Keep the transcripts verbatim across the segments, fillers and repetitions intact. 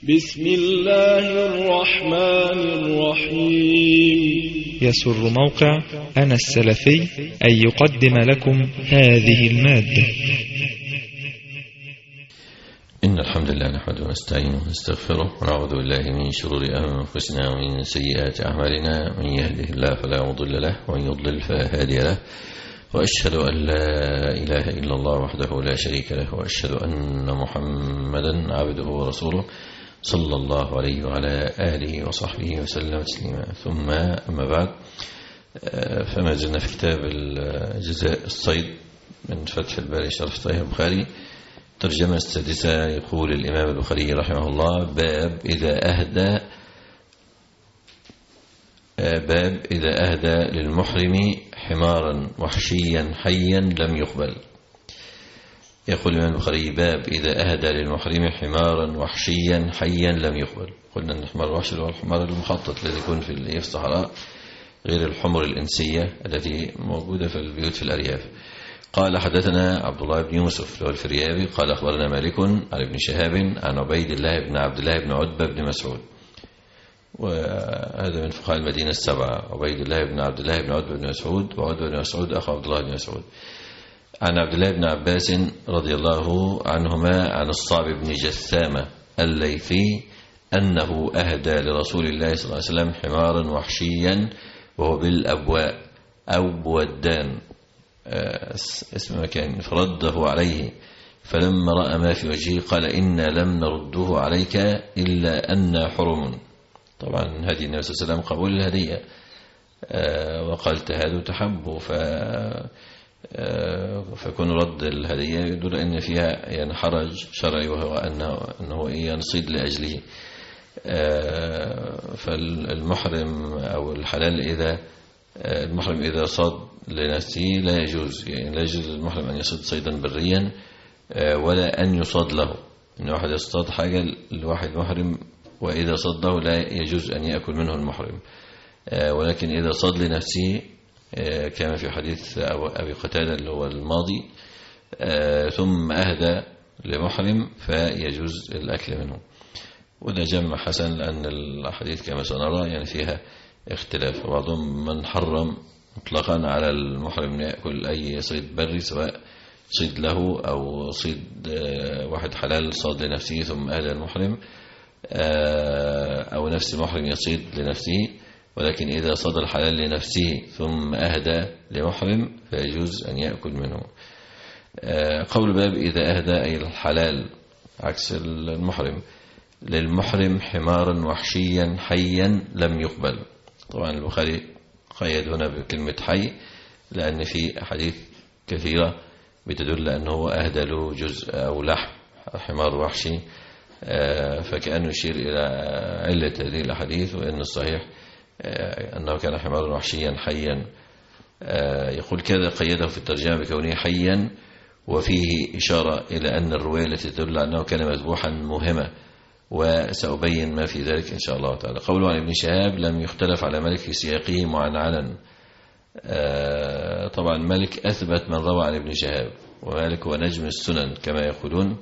بسم الله الرحمن الرحيم. يسر موقع أنا السلفي أن يقدم لكم هذه المادة. إن الحمد لله نحمده ونستعينه ونستغفره ونعوذ بالله من شرور أنفسنا ومن سيئات أعمالنا، من يهده الله فلا مضل له ومن يضلل فلا هادي له، وأشهد أن لا إله إلا الله وحده لا شريك له، وأشهد أن محمدا عبده ورسوله صلى الله عليه وعلى آله وصحبه وسلم تسليما. ثم أما بعد، فما زلنا في كتاب الجزاء الصيد من فتح الباري شرح صحيح البخاري، ترجمة السادسة. يقول الإمام البخاري رحمه الله: باب إذا أهدى باب إذا أهدى للمحرم حمارا وحشيا حيا لم يقبل. يقول الإمام البخاري: باب إذا أهدى للمحرم حمارا وحشيا حيا لم يقبل. قلنا أن الحمار الوحشي هو الحمار المخطط الذي يكون في الصحراء، غير الحمر الإنسية التي موجودة في البيوت في الأرياف. قال: حدثنا عبد الله بن يوسف له الفريابي قال: أخبرنا مالك عن ابن شهاب عن عبيد الله بن عبد الله بن عتبة بن مسعود، وهذا من فقهاء المدينة السبعة. عبيد الله بن عبد الله بن عتبة بن مسعود، وعتبة بن مسعود أخو عبد الله بن مسعود. عن عبد الله بن عباس رضي الله عنهما عن الصعب بن جثامة الليثي أنه أهدى لرسول الله صلى الله عليه وسلم حمارا وحشيا وهو بالأبواء أو بودان اسم مكان، فرده عليه، فلما رأى ما في وجهه قال: إنا لم نرده عليك إلا أن حرم. طبعا هدي النبي صلى الله عليه وسلم قبول الهدية، وقال: تهادوا تحبوا، ف فكون رد الهدية يدل أن فيها يعني حرج شرعي، وهو أنه, أنه ينصيد لأجله. فالمحرم أو الحلال إذا المحرم إذا صاد لنفسه لا يجوز، يعني لا يجوز للمحرم أن يصيد صيدا بريا ولا أن يصاد له. إن واحد يصطاد حاجة لواحد محرم وإذا صاده لا يجوز أن يأكل منه المحرم، ولكن إذا صاد لنفسه كما في حديث أبي قتادة اللي هو الماضي، ثم أهدى لمحرم فيجوز الأكل منه. وده جمع حسن، لأن الحديث كما سنرى يعني فيها اختلاف. وبعضهم من حرم مطلقا على المحرم يأكل أي صيد بري، سواء صيد له أو صيد واحد حلال صاد لنفسه ثم أهدى المحرم، أو نفس المحرم يصيد لنفسه، ولكن إذا صاد الحلال لنفسه ثم أهدى لمحرم فيجوز أن يأكل منه. قول باب إذا أهدى أي الحلال عكس المحرم للمحرم حمارا وحشيا حيا لم يقبل. طبعا البخاري قيد هنا بكلمة حي، لأن في أحاديث كثيرة بتدل أنه أهدى له جزء أو لحم حمار وحشي، فكأنه يشير إلى علة هذه الأحاديث، وأن الصحيح أنه كان حمارا وحشيا حيا. يقول كذا قيده في الترجمة بكونه حيا، وفيه إشارة إلى أن الرواية التي تدل أنه كان مذبوحا مهمة، وسأبين ما في ذلك إن شاء الله تعالى. قوله عن ابن شهاب: لم يختلف على مالك في سياقه معنعنا. طبعا مالك أثبت من روى عن ابن شهاب، ومالك هو نجم السنن كما يقولون،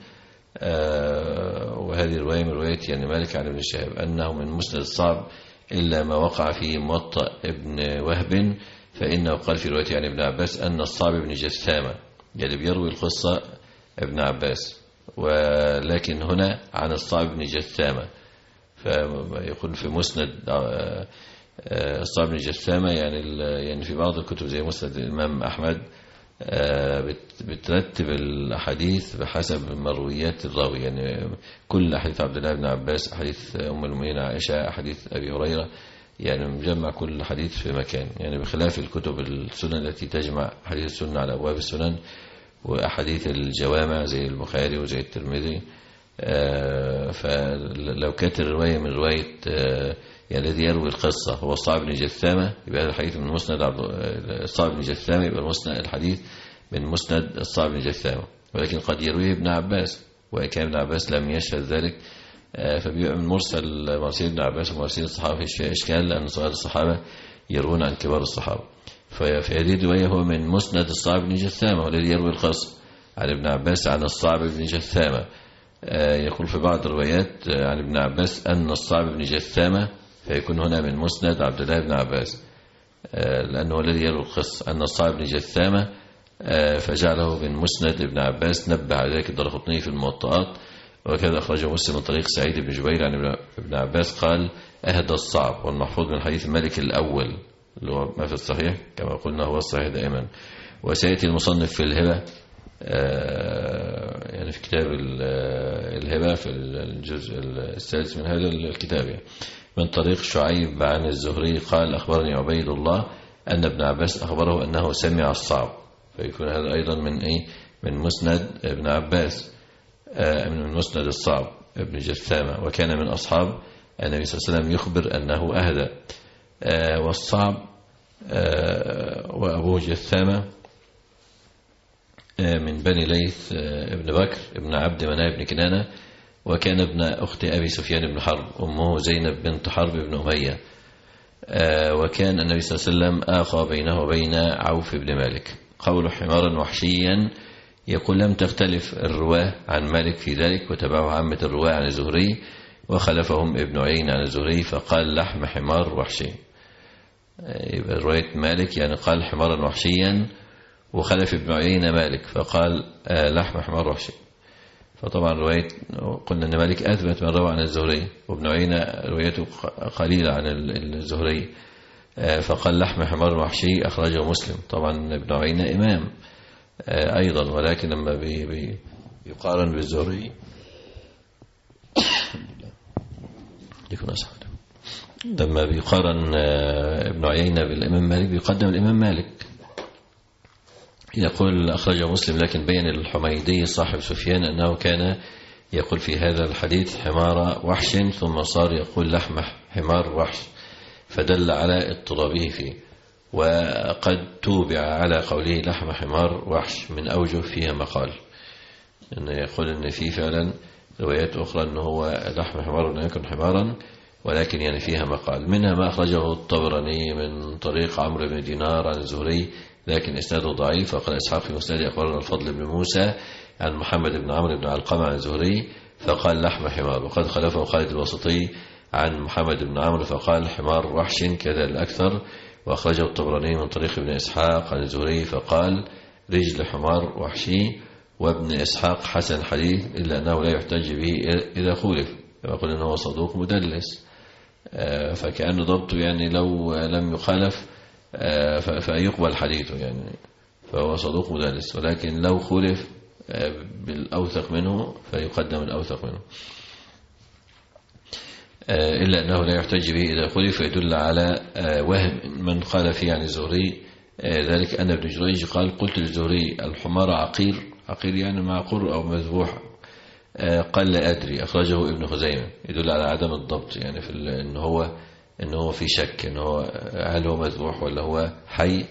وهذه الرواية من رواية يعني مالك عن ابن شهاب أنه من مسند الصعب إلا ما وقع في موطأ ابن وهب، فإنه قال في رواية عن ابن عباس أن الصعب بن جثامة، يعني بيروي القصة ابن عباس، ولكن هنا عن الصعب بن جثامة، فيقول في مسند الصعب بن جثامة. يعني يعني في بعض الكتب زي مسند الإمام أحمد بترتب الأحاديث بحسب مرويات الراوي، يعني كل أحاديث عبد الله بن عباس، أحاديث أم المؤمنين عائشة، أحاديث أبي هريرة، يعني مجمع كل حديث في مكان، يعني بخلاف الكتب السنن التي تجمع حديث السنة على أبواب السنن وأحاديث الجوامع زي البخاري وزي الترمذي. فلو كانت الرواية من رواية يعني الذي يروي القصة هو الصعب بن جثامة، يبقى هذا الحديث من مسند الصعب بن جثامة، يبقى المسند الحديث من مسند الصعب بن جثامة. ولكن قد يرويه ابن عباس، وكان ابن عباس لم يشهد ذلك، فبيبقى من مرسل مرسل ابن عباس ومرسل الصحابة فيش فيها إشكال، لأن صغار الصحابة يروون عن كبار الصحابة. ففي هذه الرواية هو من مسند الصعب بن جثامة، والذي يروي القصة عن ابن عباس عن الصعب بن جثامة. يقول في بعض الروايات عن ابن عباس أن الصعب بن جثامة، فيكون هنا من مسند عبد الله بن عباس، لأنه الذي يروي القصة أن الصعب بن جثامة، فجعله من مسند ابن عباس. نبه على ذلك الدارقطني في الموطئات، وكذا أخرجه مسلم من طريق سعيد بن جبير عن ابن عباس قال أهدى الصعب، والمحفوظ من حديث الملك الأول اللي هو ما في الصحيح كما قلنا هو الصحيح دائما. وسيأتي المصنف في الهبة، يعني في كتاب الهبة في الجزء الثالث من هذا الكتاب من طريق شعيب عن الزهري قال أخبرني عبيد الله أن ابن عباس أخبره أنه سمع الصعب، فيكون هذا أيضا من إيه من مسند ابن عباس، من مسند الصعب ابن جثامة، وكان من أصحاب النبي صلى الله عليه وسلم يخبر أنه أهدى. والصعب وأبوه جثامة من بني ليث ابن بكر ابن عبد مناف بن كنانة، وكان ابن أخت أبي سفيان بن حرب، أمه زينب بنت حرب بن أمية. وكان النبي صلى الله عليه وسلم آخى بينه وبين عوف بن مالك. قول حمارا وحشيا، يقول لم تختلف الرواه عن مالك في ذلك، وتبعه عامة الرواه عن الزهري، وخلفهم ابن عين عن الزهري فقال لحم حمار وحشي. يبقى رواية مالك يعني قال حمارا وحشيا، وخلف ابن عين مالك فقال لحم حمار وحشي. فطبعا رواية قلنا أن مالك أثبت من روى عن الزهري، وابن عين روايته قليلة عن الزهري، فقال لحم حمار وحشي أخرجه مسلم. طبعا ابن عين إمام أيضا، ولكن لما بي بي يقارن بالزهري لما بيقارن ابن عيينة بالإمام مالك بيقدم الإمام مالك. يقول أخرجه مسلم، لكن بين الحميدي صاحب سفيان أنه كان يقول في هذا الحديث حمار وحش، ثم صار يقول لحم حمار وحش، فدل على اضطرابه فيه. وقد توبع على قوله لحم حمار وحش من أوجه فيها مقال، أنه يقول أن فيه فعلا روايات أخرى أنه هو لحم حمار لا يكون حمارا، ولكن يعني فيها مقال. منها ما أخرجه الطبراني من طريق عمرو بن دينار عن الزهري، لكن إسناده ضعيف. وقال إسحاق في مسند أخبرنا الفضل بن موسى عن محمد بن عمرو بن علقمة عن الزهري فقال لحم حمار. وقد خلفه خالد الوسطي عن محمد بن عمرو فقال حمار وحش كذا الأكثر. وأخرجه الطبراني من طريق ابن إسحاق عن الزهري فقال رجل حمار وحشي. وابن إسحاق حسن حديث إلا أنه لا يحتج به إذا خولف، يقول أنه صدوق مدلس، فكأن ضبطه يعني لو لم يخالف فيقبل حديثه، يعني فهو صدوق مدلس، ولكن لو خولف بالأوثق منه فيقدم الأوثق منه. إلا أنه لا يحتج به إذا خلف، يدل على وهم من قال فيه عن الزهري ذلك أن ابن جريج قال قلت للزهري الحمار عقير، عقير يعني معقور أو مذبوح، قال لا أدري. أخرجه ابن خزيمة، يدل على عدم الضبط، يعني في إن هو إن هو في شك إن هو هل هو مذبوح ولا هو حي.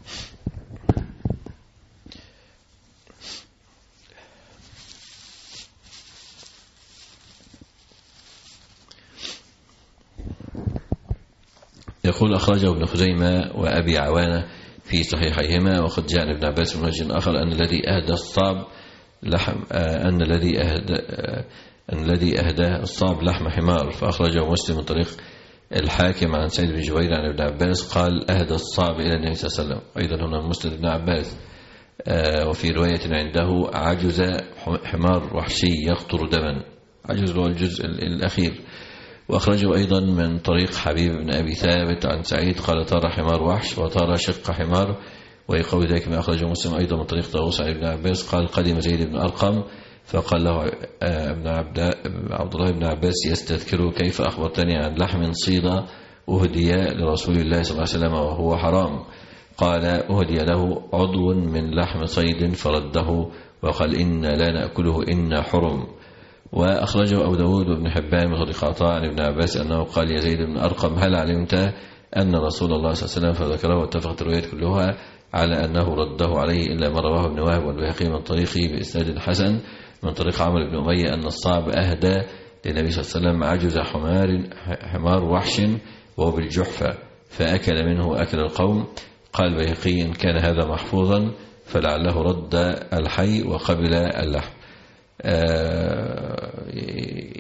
يقول أخرجه ابن خزيمة وأبي عوانة في صحيحيهما. وقد جاء ابن عباس من وجه آخر أن الذي أهدى الصعب لحم أن الذي أهدى أن الذي أهداه الصعب لحم حمار، فأخرجه مسلم من طريق الحاكم عن سيد بن جبير عن ابن عباس قال أهدى الصعب إلى النبي صلى الله عليه وسلم. أيضا هنا مسند ابن عباس. وفي رواية عنده عجز حمار وحشي يقطر دما، عجز هو الجزء الأخير. وأخرجه أيضا من طريق حبيب بن أبي ثابت عن سعيد قال طار حمار وحش وطار شق حمار. ويقول ذلك ما أخرجه مسلم أيضا من طريق طاووس عن ابن عباس قال قدم زيد بن أرقم فقال له ابن عبد الله بن عباس يستذكره كيف أخبرتني عن لحم صيدا أهدي لرسول الله صلى الله عليه وسلم وهو حرام. قال أهدي له عضو من لحم صيد فرده وقال إنا لا نأكله إنا حرم. وأخرجه أبو داود وابن حبان من طريق عطاء عن ابن عباس أنه قال يا زيد بن أرقم هل علمت أن رسول الله صلى الله عليه وسلم فذكره، واتفقت الروايات كلها على أنه رده عليه إلا ما رواه ابن وهب والبيهقي من طريقه بإسناد حسن من طريق عمرو بن أمية أن الصعب أهدى للنبي صلى الله عليه وسلم عجز حمار حمار وحش وهو بالجحفة فأكل منه وأكل القوم. قال البيهقي إن كان هذا محفوظا فلعله رد الحي وقبل اللحم. آه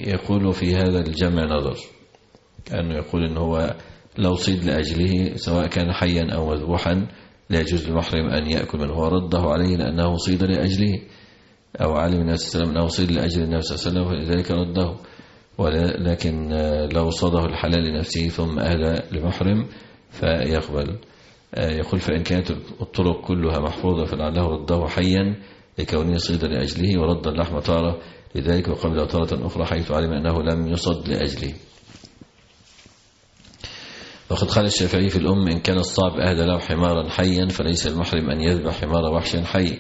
يقول في هذا الجمع نظر، كأنه يقول إن هو لو صيد لأجله سواء كان حيا أو مذبوحا لا يجوز للمحرم أن يأكل منه، ورده عليه لأنه صيد لأجله، أو علم النبي صلى الله عليه وسلم أنه صيد لأجل النبي صلى الله عليه وسلم فلذلك رده. ولكن لو صاده الحلال لنفسه ثم أهدى لمحرم فيقبل. يقول فإن كانت الطرق كلها محفوظة فلعله رده حيا لكونه صيد لأجله، ورد اللحم تارة لذلك وقبل تارة أخرى حيث علم أنه لم يصد لأجله. وقد قال الشافعي في الأم إن كان الصعب أهدى له حمارا حيا فليس المحرم أن يذبح حمار وحشا حي،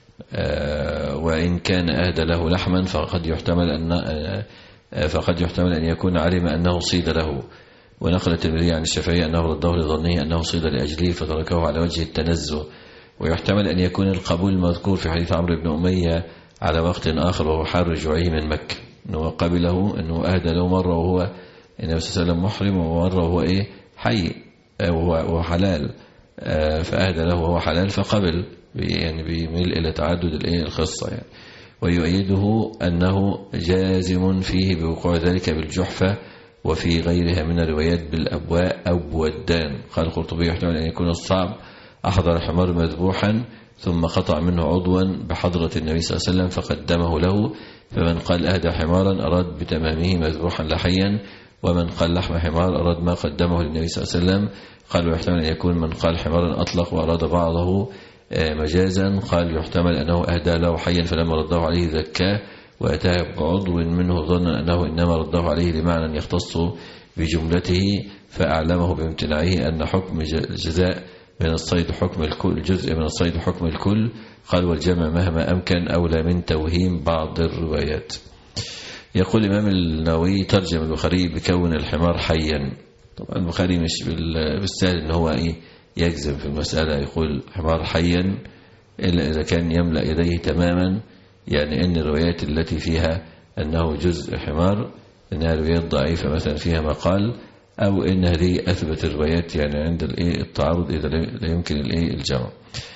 وإن كان أهدى له لحما فقد يحتمل أن فقد يحتمل أن يكون علم أنه صيد له. ونقل الترمذي عن الشافعي أنه رده لظنه أنه صيد لأجله فتركه على وجه التنزه. ويحتمل أن يكون القبول المذكور في حديث عمرو بن أمية على وقت آخر وهو حال رجوعه من مكة، أنه قبله أنه أهدى له مرة وهو النبي صلى الله عليه وسلم محرم، ومرة وهو إيه حي وهو حلال، فأهدى له وهو حلال فقبل، يعني بيميل إلى تعدد الإيه الخصة يعني. ويؤيده أنه جازم فيه بوقوع ذلك بالجحفة وفي غيرها من الروايات بالأبواء أو ودان. قال القرطبي يحتمل أن يكون الصعب أحضر الحمار مذبوحا ثم قطع منه عضوا بحضرة النبي صلى الله عليه وسلم فقدمه له، فمن قال أهدى حمارا أراد بتمامه مذبوحا لحيا، ومن قال لحم حمار أراد ما قدمه للنبي صلى الله عليه وسلم. قال ويحتمل أن يكون من قال حمارا أطلق وأراد بعضه مجازا. قال يحتمل أنه أهدى له حيا فلما رده عليه ذكاه وأتاه بعضو منه ظنا أنه إنما رده عليه لمعنى يختص بجملته فأعلمه بامتناعه أن حكم الجزاء من الصيد حكم الكل، جزء من الصيد حكم الكل. قال والجمع مهما أمكن أولى من توهيم بعض الروايات. يقول الإمام النووي ترجم البخاري بكون الحمار حيا. طبعا البخاري مش بالسهل إن هو إيه يجزم في المسألة يقول حمار حيا إلا إذا كان يملأ يديه تماما، يعني أن الروايات التي فيها أنه جزء حمار أنها روايات ضعيفة مثلا فيها مقال، أو أن هذه أثبت الروايات يعني عند التعارض إذا لا يمكن الجمع.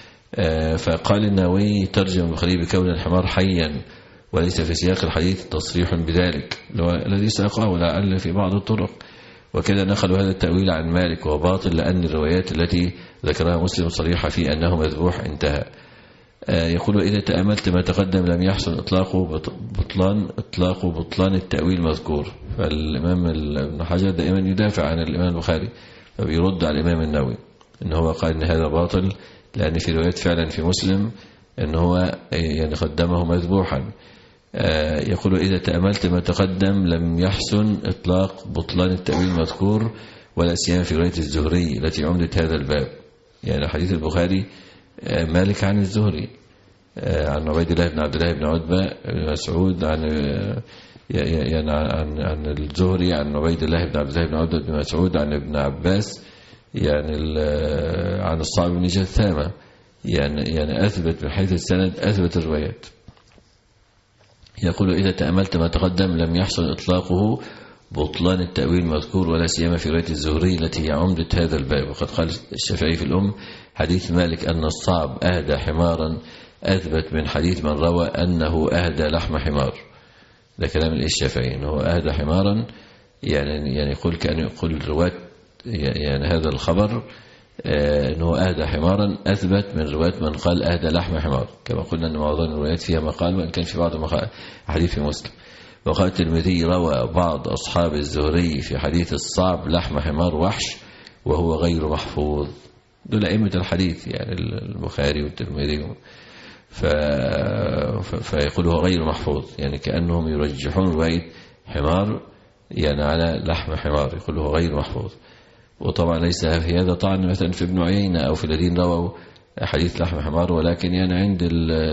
فقال النووي ترجم البخاري بكون الحمار حيا وليس في سياق الحديث تصريح بذلك الذي ساقه ولعل في بعض الطرق. وكذا نقلوا هذا التأويل عن مالك وباطل لأن الروايات التي ذكرها مسلم صريحة في أنه مذبوح انتهى. يقول إذا تأملت ما تقدم لم يحصل إطلاقه بطلان إطلاق بطلان التأويل المذكور. فالإمام ابن حجر دائما يدافع عن الإمام البخاري فبيرد على الإمام النووي إن هو قال إن هذا باطل لأن في روايات فعلا في مسلم إن هو يعني قدمه مذبوحا. يقول إذا تأملت ما تقدم لم يحسن إطلاق بطلان التأويل المذكور ولا سيما في رواية الزهري التي عمدت هذا الباب. يعني حديث البخاري مالك عن الزهري عن عبيد الله بن عبد الله بن عتبة بن مسعود عن يعني عن عن الزهري عن عبيد الله بن عبد الله بن عتبة بن مسعود عن ابن عباس يعني عن الصعب بن جثامة، يعني يعني أثبت من حيث السند أثبت الروايات. يقول إذا تأملت ما تقدم لم يحصل إطلاقه بطلان التأويل المذكور ولا سيما في رواية الزهري التي هي عمدة هذا الباب. وقد قال الشافعي في الأم حديث مالك أن الصعب أهدى حمارا أثبت من حديث من روى أنه أهدى لحم حمار. ده كلام الشافعي أنه أهدى حمارا، يعني يعني يقول كأن يقول رواة يعني هذا الخبر أنه أهدى حمارا أثبت من رواية من قال أهدى لحم حمار، كما قلنا أن معظم الروايات فيها مقال وإن كان في بعض حديث في مسلم. وقال الترمذي روى بعض أصحاب الزهري في حديث الصعب لحم حمار وحش وهو غير محفوظ. دول أئمة الحديث يعني البخاري والترمذي، ف... فيقول هو غير محفوظ، يعني كأنهم يرجحون رواية حمار يعني على لحم حمار، يقول هو غير محفوظ. وطبعا ليس في هذا طعن مثلا في ابن عيينة أو في الذين رووا حديث لحم حمار، ولكن يعني عند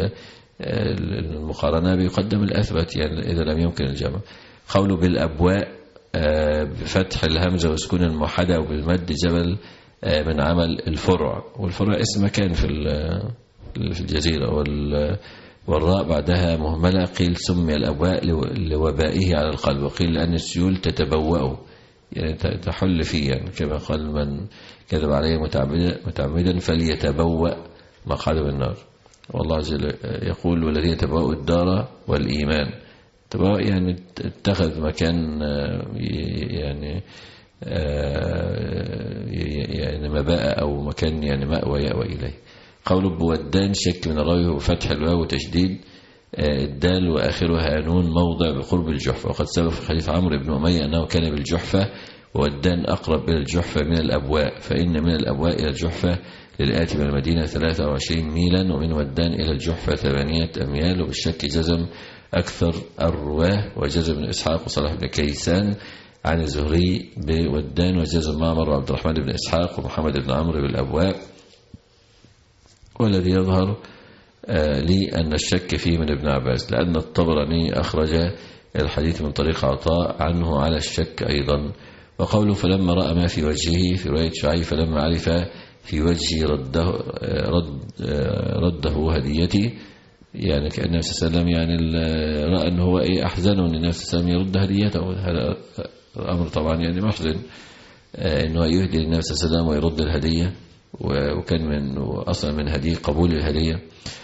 المقارنة بيقدم الأثبت يعني إذا لم يمكن الجمع. قوله بالأبواء بفتح الهمزة وسكون الموحدة وبالمد جبل من عمل الفرع، والفرع اسم مكان في في الجزيرة، والراء بعدها مهملة. قيل سمي الأبواء لوبائه على القلب، وقيل لأن السيول تتبوأ يعني تحل فيه، يعني كما قال من كذب عليه متعمدا, متعمدا فليتبوأ مقعده بالنار. والله عز وجل يقول والذين تبوأوا الدار والإيمان تبقى يعني اتخذ مكان يعني يعني مباء أو مكان يعني مأوى يأوى إليه. قوله بودان شك من الراوي وفتح الواو وتشديد الدال وآخرها نون موضع بقرب الجحفة. وقد سبق في حديث عمرو بن أمية أنه كان بالجحفة، وودان أقرب إلى الجحفة من الأبواء، فإن من الأبواء إلى الجحفة للآتي من المدينة ثلاثة وعشرين ميلا، ومن ودان إلى الجحفة ثمانية أميال. وبالشك جزم أكثر الرواه، وجزم بن إسحاق وصلاح بن كيسان عن الزهري بودان، وجزم معمر وعبد الرحمن بن إسحاق ومحمد بن عمرو بالأبواء. والذي يظهر آه لي أن الشك فيه من ابن عباس، لأن الطبراني أخرج الحديث من طريق عطاء عنه على الشك أيضا. وقوله فلما رأى ما في وجهه في رواية شعيب فلما عرف في وجهه رده, رد رده هديتي، يعني كأن النبي صلى الله عليه وسلم يعني رأى أنه هو إيه أحزنه أن النبي صلى الله عليه وسلم يرد هديته. هذا الأمر طبعا يعني محزن أنه يهدي للنبي صلى الله عليه وسلم ويرد الهدية، وكان من أصلا من هديه قبول الهدية.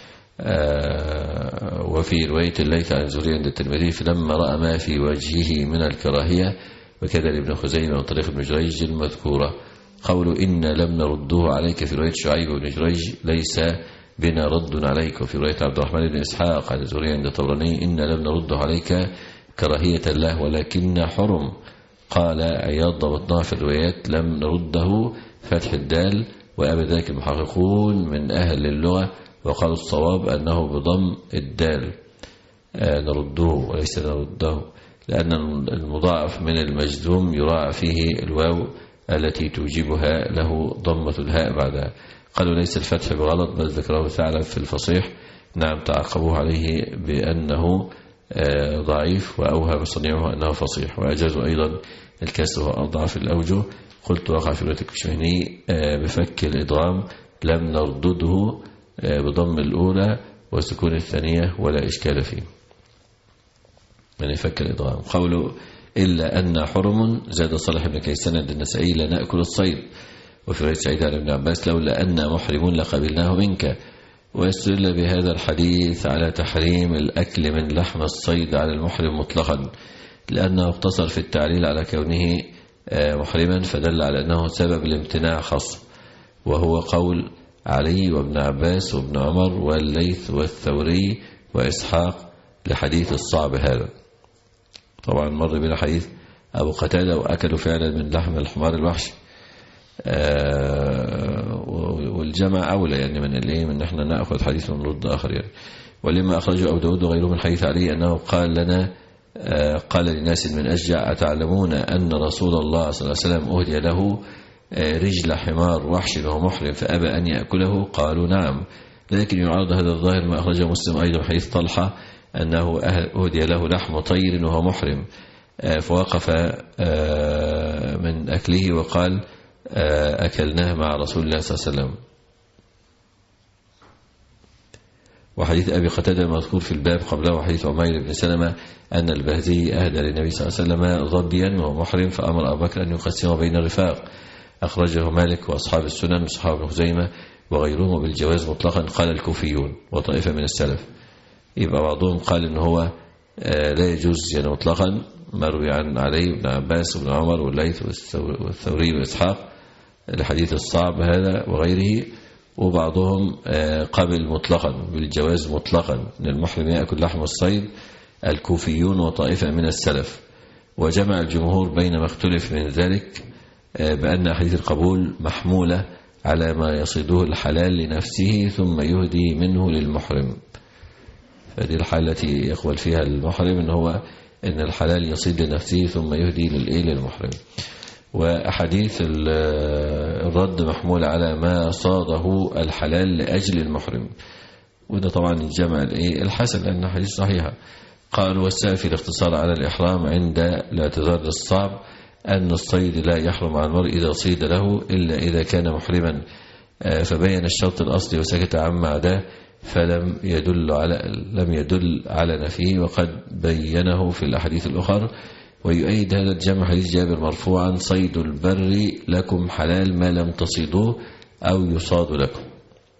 وفي رواية الليث عن الزهري عند الترمذي فلما رأى ما في وجهه من الكراهية، وكذا لابن خزيمة من طريق ابن جريج المذكورة. قولوا إن لم نرده عليك في رواية شعيب وابن جريج ليس بنا رد عليك. وفي رواية عبد الرحمن بن إسحاق عن الزهري عند الطبراني إن لم نرده عليك كراهية له ولكن حرم. قال عياض ضبطناه في الروايات لم نرده فتح الدال، وأبداك المحققون من أهل اللغة وقالوا الصواب أنه بضم الدال نرده وليس نرده، لأن المضاعف من المجزوم يراعى فيه الواو التي توجبها له ضمة الهاء بعدها. قالوا ليس الفتح بغلط بل ذكره ثعلب في الفصيح. نعم تعقبوه عليه بأنه ضعيف وأوهم صنيعه أنه فصيح، وأجازوا أيضا الكسر وأضعف الأوجه. قلت وقع في رواية الكشميهني بفك الإضغام لم نردده بضم الأولى وسكون الثانية ولا إشكال فيه، يعني فك الإضغام. قوله إلا أن حرم زاد صالح بن كيسان عند النسائي لا نأكل الصيد. وفي رواية سعيد عن ابن عباس لولا أن محرمون لقبلناه منك. ويستدل بهذا الحديث على تحريم الأكل من لحم الصيد على المحرم مطلقا، لأنه اقتصر في التعليل على كونه محرما فدل على أنه سبب الامتناع خاص، وهو قول علي وابن عباس وابن عمر والليث والثوري وإسحاق لحديث الصعب هذا. طبعا مر بنا حديث أبو قتادة وأكلوا فعلا من لحم الحمار الوحش، والجمع أولى يعني من اللي من نحن نأخذ حديث من ضد آخر يعني. ولما أخرجه أبو داود وغيره من حديث علي أنه قال لنا قال لناس من أشجع أتعلمون أن رسول الله صلى الله عليه وسلم أهدي له رجل حمار وحش وهو محرم فأبى أن يأكله؟ قالوا نعم. لكن يعارض هذا الظاهر ما أخرجه مسلم أيضا حديث طلحة أنه أهدي له لحم طير وهو محرم فوقف من أكله وقال أكلناه مع رسول الله صلى الله عليه وسلم. وحديث أبي قتادة المذكور في الباب قبله حديث عمير بن سلمة أن البهزي أهدى للنبي صلى الله عليه وسلم ظبيا وهو محرم فأمر أبو بكر أن يقسم بين الرفاق. أخرجه مالك وأصحاب السنن وصحاب ابن خزيمة وغيرهم بالجواز مطلقا قال الكوفيون وطائفة من السلف. يبقى بعضهم قال إن هو لا يجوز يعني مطلقا، مروي عن علي بن عباس وابن عمر والليث والثوري وإسحاق الحديث الصعب هذا وغيره. وبعضهم قبل مطلقا بالجواز مطلقا ان المحرم يأكل لحم الصيد الكوفيون وطائفة من السلف. وجمع الجمهور بين ما اختلف من ذلك بأن حديث القبول محمولة على ما يصيده الحلال لنفسه ثم يهدي منه للمحرم. فهذه الحالة التي يقبل فيها المحرم ان هو ان الحلال يصيد لنفسه ثم يهدي للإيه للمحرم. وأحاديث الرد محمولة على ما صاده الحلال لأجل المحرم، وده طبعا الجمع الحسن لأنه حديث صحيحة. قالوا والسائل في الاختصار على الإحرام عند الاعتذار للصعب أن الصيد لا يحرم على المرء إذا صيد له إلا إذا كان محرما، فبين الشرط الأصلي وسكت عما عداه فلم يدل على لم يدل على نفيه وقد بينه في الأحاديث الأخرى. ويؤيد هذا الجمع حديث جابر مرفوعا صيد البر لكم حلال ما لم تصيدوه أو يصاد لكم.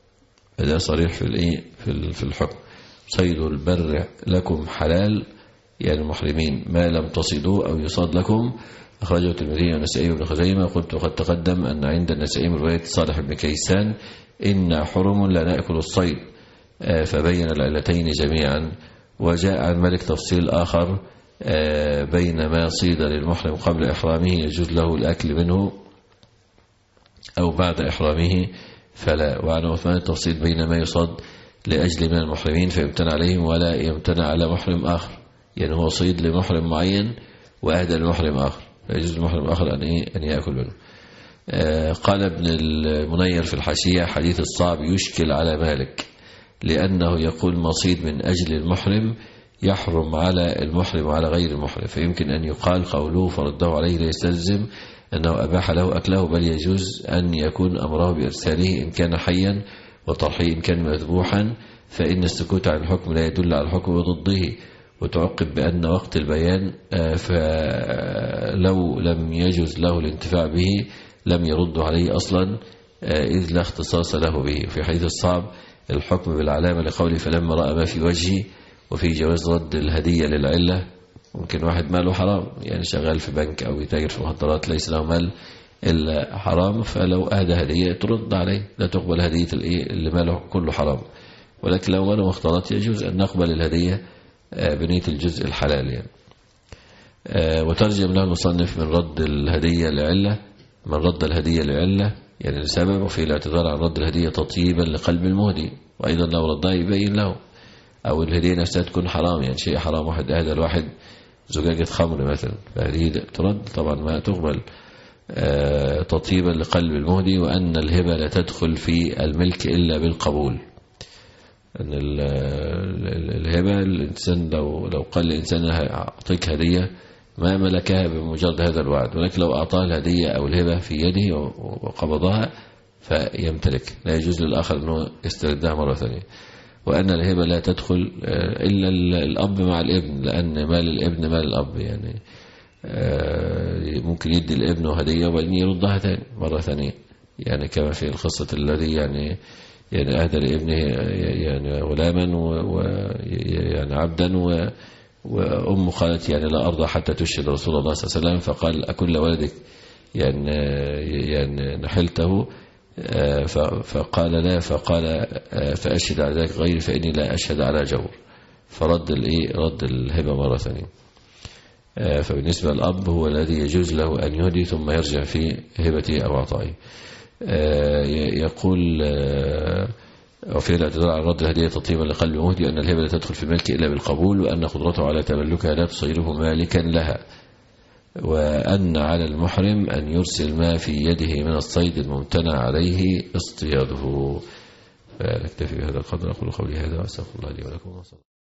هذا صريح في الايه في الحكم. صيد البر لكم حلال يعني المحرمين ما لم تصيدوا أو يصاد لكم. أخرجه الترمذي والنسائي وابن خزيمة. قلت وقد تقدم أن عند النسائي من رواية صالح بن كيسان إن حرم لا نأكل الصيد، فبين العلتين جميعا. وجاء عن مالك تفصيل آخر بين ما صيد للمحرم قبل إحرامه يجوز له الأكل منه أو بعد إحرامه فلا. وعن عثمان التفصيل بين ما يصاد لأجل من المحرمين فيمتنع عليهم ولا يمتنع على محرم آخر، يعني هو صيد لمحرم معين وأهدى لمحرم آخر فيجوز المحرم آخر أن, إيه؟ أن يأكل منه. آه قال ابن المنير في الحاشية حديث الصعب يشكل على مالك لأنه يقول مصيد من أجل المحرم يحرم على المحرم وعلى غير المحرم، فيمكن أن يقال قوله فرده عليه ليستلزم أنه أباح له أكله، بل يجوز أن يكون أمره بإرساله إن كان حيا وطرحه إن كان مذبوحا، فإن السكوت عن الحكم لا يدل على الحكم وضده. وتعقب بأن وقت البيان فلو لم يجوز له الانتفاع به لم يرد عليه أصلا إذ لا اختصاص له به. في حديث الصعب الحكم بالعلامة لقوله فلما رأى ما في وجهه، وفي جواز رد الهدية للعلة. ممكن واحد ماله حرام يعني شغال في بنك أو يتاجر في مخدرات ليس له مال إلا حرام، فلو أهدى هدية ترد عليه، لا تقبل هدية اللي ماله كله حرام. ولكن لو ماله مختلط يجوز أن نقبل الهدية بنية الجزء الحلال يعني. وترجم له المصنف من رد الهدية لعلة، من رد الهدية لعلة يعني لسبب، وفي الاعتذار عن رد الهدية تطيبا لقلب المهدي، وأيضا لو ردها يبين له. أو الهدية نفسها تكون حرام يعني شيء حرام، واحد أهدى الواحد زجاجة خمر مثلا فهذه ترد طبعا ما تقبل تطيبا لقلب المهدي. وأن الهبة لا تدخل في الملك إلا بالقبول، أن الهبة الإنسان لو لو قال الإنسان أعطيك هدية ما ملكها بمجرد هذا الوعد، ولكن لو أعطاه الهدية أو الهبة في يده وقبضها فيمتلك، لا يجوز للآخر أنه يستردها مرة ثانية. وأن الهبة لا تدخل إلا الأب مع الابن، لأن مال الابن مال الأب، يعني ممكن يدي الابن هدية وبعدين يردها ثاني مرة ثانية، يعني كما في القصة الذي يعني يعني أهدى لابنه يعني غلاما ويعني عبدا، وأم قالت يعني لا أرضى حتى تشهد رسول الله صلى الله عليه وسلم، فقال أكل ولدك يعني يعني نحلته؟ فقال لا، فقال فأشهد على ذلك غيري فإني لا أشهد على جور، فرد الإيه رد الهبة مرة ثانية. فبالنسبة للأب هو الذي يجوز له أن يهدي ثم يرجع في هبته أو عطائه. يقول وفي الاعتذار عن رد الهدية تطيبا لقلب المهدي أن الهبة لا تدخل في الملك إلا بالقبول، وأن قدرته على تملكها لا تصيره مالكا لها، وأن على المحرم أن يرسل ما في يده من الصيد الممتنع عليه اصطياده. فنكتفي بهذا القدر. أقول قولي هذا وأستغفر الله لي ولكم.